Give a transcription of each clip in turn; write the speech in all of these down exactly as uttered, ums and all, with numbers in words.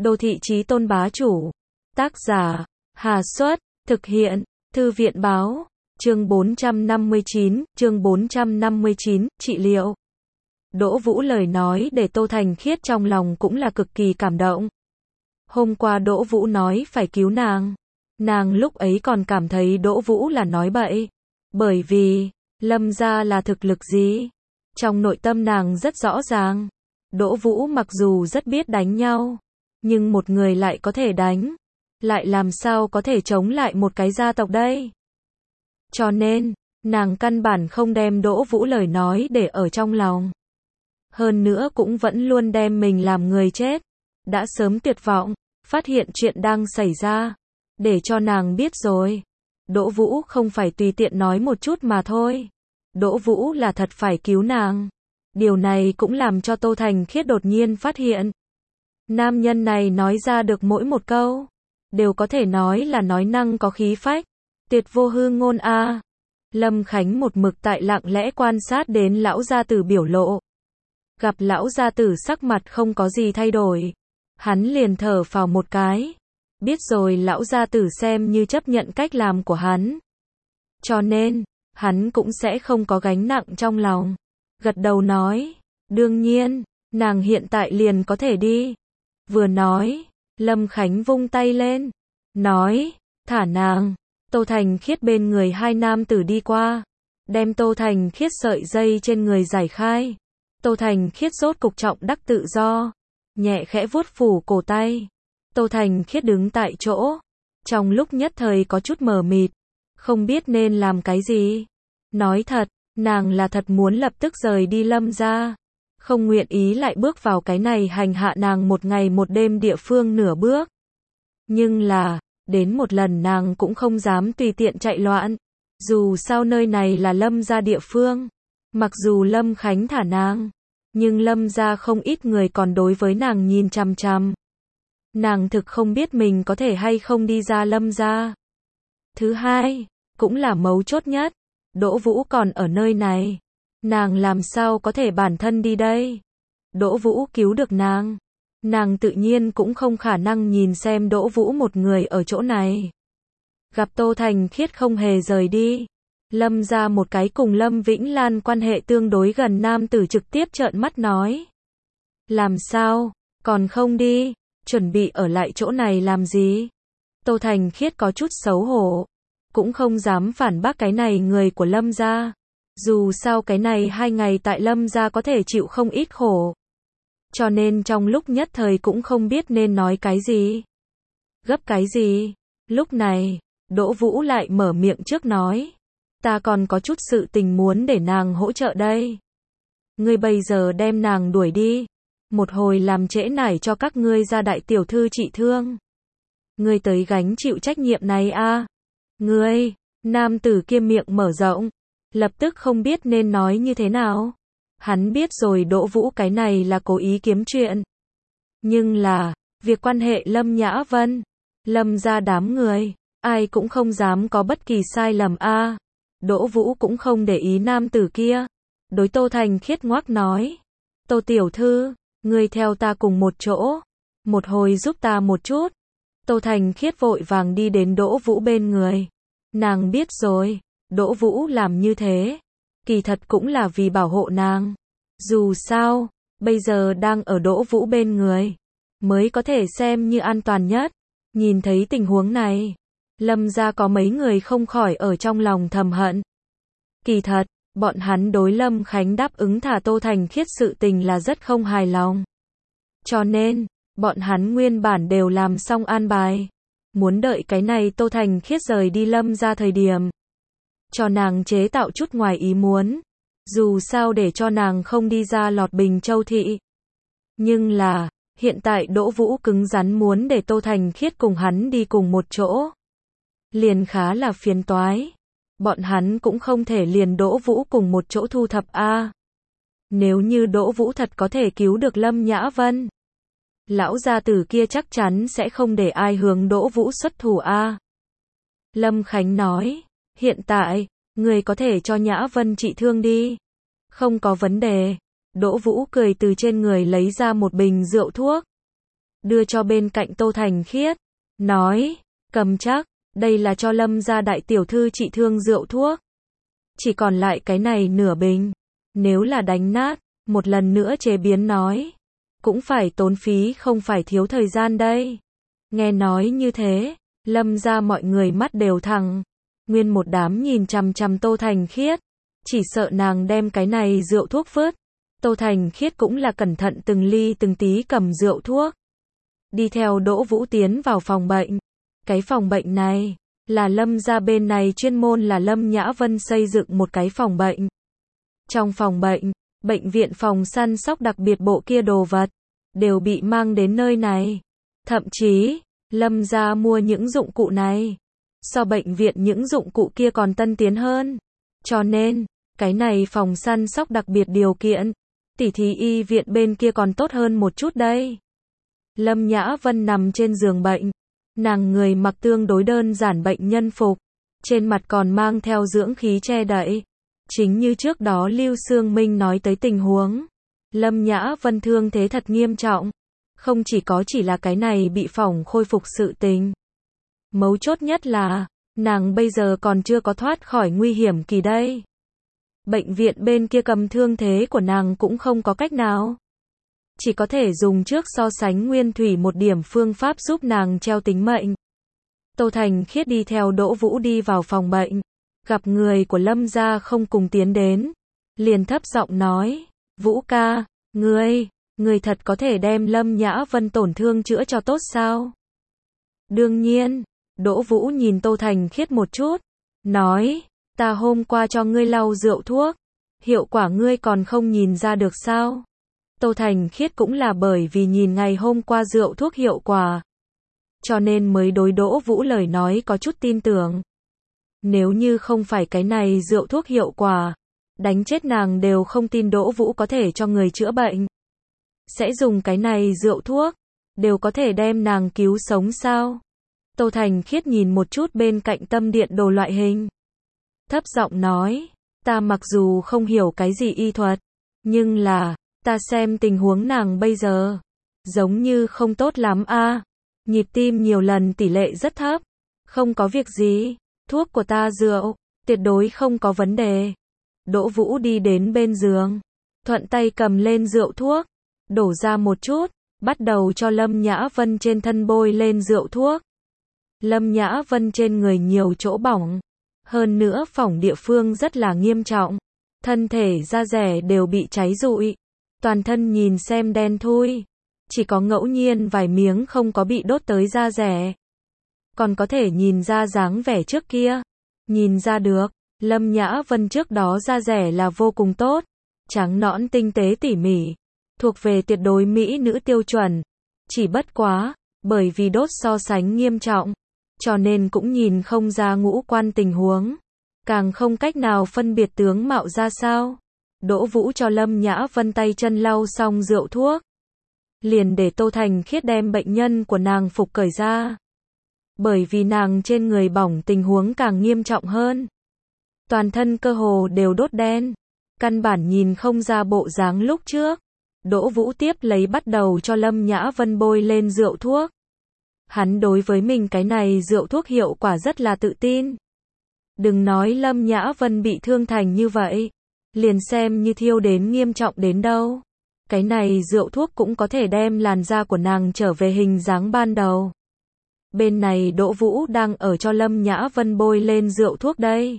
Đô thị chí tôn bá chủ. Tác giả, Hà Xuất, thực hiện, Thư viện báo, chương bốn trăm năm mươi chín, chương bốn trăm năm mươi chín, trị liệu. Đỗ Vũ lời nói để Tô Thành Khiết trong lòng cũng là cực kỳ cảm động. Hôm qua Đỗ Vũ nói phải cứu nàng. Nàng lúc ấy còn cảm thấy Đỗ Vũ là nói bậy. Bởi vì, Lâm gia là thực lực gì? Trong nội tâm nàng rất rõ ràng. Đỗ Vũ mặc dù rất biết đánh nhau, nhưng một người lại có thể đánh, lại làm sao có thể chống lại một cái gia tộc đây? Cho nên, nàng căn bản không đem Đỗ Vũ lời nói để ở trong lòng. Hơn nữa cũng vẫn luôn đem mình làm người chết. Đã sớm tuyệt vọng, phát hiện chuyện đang xảy ra. Để cho nàng biết rồi. Đỗ Vũ không phải tùy tiện nói một chút mà thôi. Đỗ Vũ là thật phải cứu nàng. Điều này cũng làm cho Tô Thành Khiết đột nhiên phát hiện. Nam nhân này nói ra được mỗi một câu, đều có thể nói là nói năng có khí phách. Tuyệt vô hư ngôn a. À. Lâm Khánh một mực tại lặng lẽ quan sát đến lão gia tử biểu lộ. Gặp lão gia tử sắc mặt không có gì thay đổi, hắn liền thở phào một cái. Biết rồi lão gia tử xem như chấp nhận cách làm của hắn. Cho nên, hắn cũng sẽ không có gánh nặng trong lòng. Gật đầu nói, đương nhiên, nàng hiện tại liền có thể đi. Vừa nói, Lâm Khánh vung tay lên, nói, thả nàng. Tô Thành Khiết bên người hai nam tử đi qua, đem Tô Thành Khiết sợi dây trên người giải khai. Tô Thành Khiết rốt cục trọng đắc tự do, nhẹ khẽ vuốt phủ cổ tay. Tô Thành Khiết đứng tại chỗ, trong lúc nhất thời có chút mờ mịt, không biết nên làm cái gì. Nói thật, nàng là thật muốn lập tức rời đi Lâm gia, không nguyện ý lại bước vào cái này hành hạ nàng một ngày một đêm địa phương nửa bước. Nhưng là, đến một lần nàng cũng không dám tùy tiện chạy loạn, dù sao nơi này là Lâm gia địa phương. Mặc dù Lâm Khánh thả nàng, nhưng Lâm gia không ít người còn đối với nàng nhìn chằm chằm. Nàng thực không biết mình có thể hay không đi ra Lâm gia. Thứ hai, cũng là mấu chốt nhất, Đỗ Vũ còn ở nơi này. Nàng làm sao có thể bản thân đi đây? Đỗ Vũ cứu được nàng. Nàng tự nhiên cũng không khả năng nhìn xem Đỗ Vũ một người ở chỗ này. Gặp Tô Thành Khiết không hề rời đi. Lâm ra một cái cùng Lâm Vĩnh Lan quan hệ tương đối gần nam tử trực tiếp trợn mắt nói. Làm sao? Còn không đi? Chuẩn bị ở lại chỗ này làm gì? Tô Thành Khiết có chút xấu hổ. Cũng không dám phản bác cái này người của Lâm gia. Dù sao cái này hai ngày tại Lâm gia có thể chịu không ít khổ. Cho nên trong lúc nhất thời cũng không biết nên nói cái gì. Gấp cái gì? Lúc này, Đỗ Vũ lại mở miệng trước nói. Ta còn có chút sự tình muốn để nàng hỗ trợ đây. Ngươi bây giờ đem nàng đuổi đi. Một hồi làm trễ nải cho các ngươi gia đại tiểu thư trị thương. Ngươi tới gánh chịu trách nhiệm này a. À? Ngươi, nam tử kia miệng mở rộng. Lập tức không biết nên nói như thế nào. Hắn biết rồi Đỗ Vũ cái này là cố ý kiếm chuyện. Nhưng là, việc quan hệ Lâm Nhã Vân, Lâm gia đám người, ai cũng không dám có bất kỳ sai lầm a. À, Đỗ Vũ cũng không để ý nam tử kia. Đối Tô Thành Khiết ngoác nói. Tô tiểu thư, ngươi theo ta cùng một chỗ. Một hồi giúp ta một chút. Tô Thành Khiết vội vàng đi đến Đỗ Vũ bên người. Nàng biết rồi, Đỗ Vũ làm như thế. Kỳ thật cũng là vì bảo hộ nàng. Dù sao, bây giờ đang ở Đỗ Vũ bên người, mới có thể xem như an toàn nhất. Nhìn thấy tình huống này, Lâm gia có mấy người không khỏi ở trong lòng thầm hận. Kỳ thật, bọn hắn đối Lâm Khánh đáp ứng thả Tô Thành Khiết sự tình là rất không hài lòng. Cho nên, bọn hắn nguyên bản đều làm xong an bài. Muốn đợi cái này Tô Thành Khiết rời đi Lâm gia thời điểm. Cho nàng chế tạo chút ngoài ý muốn. Dù sao để cho nàng không đi ra lọt Bình Châu thị. Nhưng là, hiện tại Đỗ Vũ cứng rắn muốn để Tô Thành Khiết cùng hắn đi cùng một chỗ. Liền khá là phiền toái. Bọn hắn cũng không thể liền Đỗ Vũ cùng một chỗ thu thập a. À, nếu như Đỗ Vũ thật có thể cứu được Lâm Nhã Vân, lão gia tử kia chắc chắn sẽ không để ai hướng Đỗ Vũ xuất thủ a. À, Lâm Khánh nói, hiện tại, người có thể cho Nhã Vân trị thương đi. Không có vấn đề. Đỗ Vũ cười từ trên người lấy ra một bình rượu thuốc. đưa cho bên cạnh Tô Thành Khiết, nói, cầm chắc, đây là cho Lâm gia đại tiểu thư trị thương rượu thuốc. Chỉ còn lại cái này nửa bình, nếu là đánh nát, một lần nữa chế biến nói, cũng phải tốn phí không phải thiếu thời gian đây. Nghe nói như thế, Lâm gia mọi người mắt đều thẳng, nguyên một đám nhìn chằm chằm Tô Thành Khiết, chỉ sợ nàng đem cái này rượu thuốc vứt. Tô Thành Khiết cũng là cẩn thận từng ly từng tí cầm rượu thuốc, đi theo Đỗ Vũ tiến vào phòng bệnh. Cái phòng bệnh này, là Lâm gia bên này chuyên môn là Lâm Nhã Vân xây dựng một cái phòng bệnh. Trong phòng bệnh, bệnh viện phòng săn sóc đặc biệt bộ kia đồ vật, đều bị mang đến nơi này. Thậm chí, Lâm gia mua những dụng cụ này, so bệnh viện những dụng cụ kia còn tân tiến hơn. Cho nên, cái này phòng săn sóc đặc biệt điều kiện, tỉ thí y viện bên kia còn tốt hơn một chút đây. Lâm Nhã Vân nằm trên giường bệnh, nàng người mặc tương đối đơn giản bệnh nhân phục, trên mặt còn mang theo dưỡng khí che đậy. Chính như trước đó Lưu Sương Minh nói tới tình huống, Lâm Nhã Vân thương thế thật nghiêm trọng, không chỉ có chỉ là cái này bị phỏng khôi phục sự tình. Mấu chốt nhất là, nàng bây giờ còn chưa có thoát khỏi nguy hiểm kỳ đây. Bệnh viện bên kia cầm thương thế của nàng cũng không có cách nào. Chỉ có thể dùng trước so sánh nguyên thủy một điểm phương pháp giúp nàng treo tính mệnh. Tô Thành Khiết đi theo Đỗ Vũ đi vào phòng bệnh, gặp người của Lâm gia không cùng tiến đến, liền thấp giọng nói, Vũ ca, ngươi, ngươi thật có thể đem Lâm Nhã Vân tổn thương chữa cho tốt sao? Đương nhiên, Đỗ Vũ nhìn Tô Thành Khiết một chút, nói, ta hôm qua cho ngươi lau rượu thuốc, hiệu quả ngươi còn không nhìn ra được sao? Tô Thành Khiết cũng là bởi vì nhìn ngày hôm qua rượu thuốc hiệu quả, cho nên mới đối Đỗ Vũ lời nói có chút tin tưởng. Nếu như không phải cái này rượu thuốc hiệu quả, đánh chết nàng đều không tin Đỗ Vũ có thể cho người chữa bệnh. Sẽ dùng cái này rượu thuốc, đều có thể đem nàng cứu sống sao? Tô Thành Khiết nhìn một chút bên cạnh tâm điện đồ loại hình, thấp giọng nói, ta mặc dù không hiểu cái gì y thuật, nhưng là, ta xem tình huống nàng bây giờ, giống như không tốt lắm a. À. Nhịp tim nhiều lần tỷ lệ rất thấp, không có việc gì, thuốc của ta rượu, tuyệt đối không có vấn đề. Đỗ Vũ đi đến bên giường, thuận tay cầm lên rượu thuốc, đổ ra một chút, bắt đầu cho Lâm Nhã Vân trên thân bôi lên rượu thuốc. Lâm Nhã Vân trên người nhiều chỗ bỏng, hơn nữa phỏng địa phương rất là nghiêm trọng, thân thể da rẻ đều bị cháy rụi, toàn thân nhìn xem đen thui, chỉ có ngẫu nhiên vài miếng không có bị đốt tới da rẻ. Còn có thể nhìn ra dáng vẻ trước kia, nhìn ra được, Lâm Nhã Vân trước đó da rẻ là vô cùng tốt, trắng nõn tinh tế tỉ mỉ, thuộc về tuyệt đối mỹ nữ tiêu chuẩn. Chỉ bất quá, bởi vì đốt so sánh nghiêm trọng, cho nên cũng nhìn không ra ngũ quan tình huống, càng không cách nào phân biệt tướng mạo ra sao. Đỗ Vũ cho Lâm Nhã Vân tay chân lau xong rượu thuốc, liền để Tô Thành Khiết đem bệnh nhân của nàng phục cởi ra. Bởi vì nàng trên người bỏng tình huống càng nghiêm trọng hơn, toàn thân cơ hồ đều đốt đen, căn bản nhìn không ra bộ dáng lúc trước. Đỗ Vũ tiếp lấy bắt đầu cho Lâm Nhã Vân bôi lên rượu thuốc. Hắn đối với mình cái này rượu thuốc hiệu quả rất là tự tin. Đừng nói Lâm Nhã Vân bị thương thành như vậy, liền xem như thiêu đến nghiêm trọng đến đâu, cái này rượu thuốc cũng có thể đem làn da của nàng trở về hình dáng ban đầu. Bên này Đỗ Vũ đang ở cho Lâm Nhã Vân bôi lên rượu thuốc đây.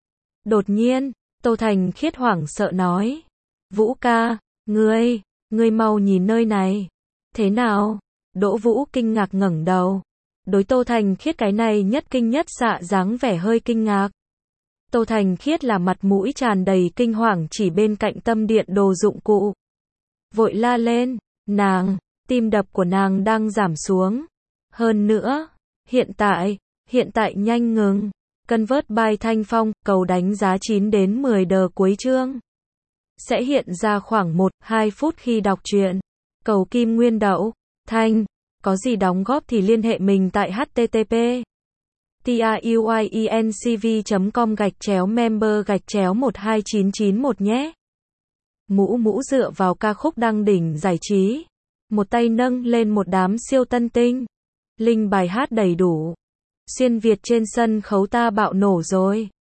Đột nhiên, Tô Thành Khiết hoảng sợ nói, Vũ ca, ngươi, ngươi mau nhìn nơi này. Thế nào? Đỗ Vũ kinh ngạc ngẩng đầu. Đối Tô Thành Khiết cái này nhất kinh nhất xạ dáng vẻ hơi kinh ngạc. Tô Thành Khiết là mặt mũi tràn đầy kinh hoàng chỉ bên cạnh tâm điện đồ dụng cụ. Vội la lên, nàng, tim đập của nàng đang giảm xuống. Hơn nữa, hiện tại, hiện tại nhanh ngừng. Convert by Thanh Phong, cầu đánh giá chín đến mười đờ cuối chương. Sẽ hiện ra khoảng một đến hai phút khi đọc truyện. Cầu kim nguyên đậu, Thanh, có gì đóng góp thì liên hệ mình tại http truyencv chấm com gạch chéo member gạch chéo một hai chín chín một nhé. Mũ mũ dựa vào ca khúc đăng đỉnh giải trí. một tay nâng lên một đám siêu tân tinh. Linh bài hát đầy đủ. Xuyên Việt trên sân khấu ta bạo nổ rồi.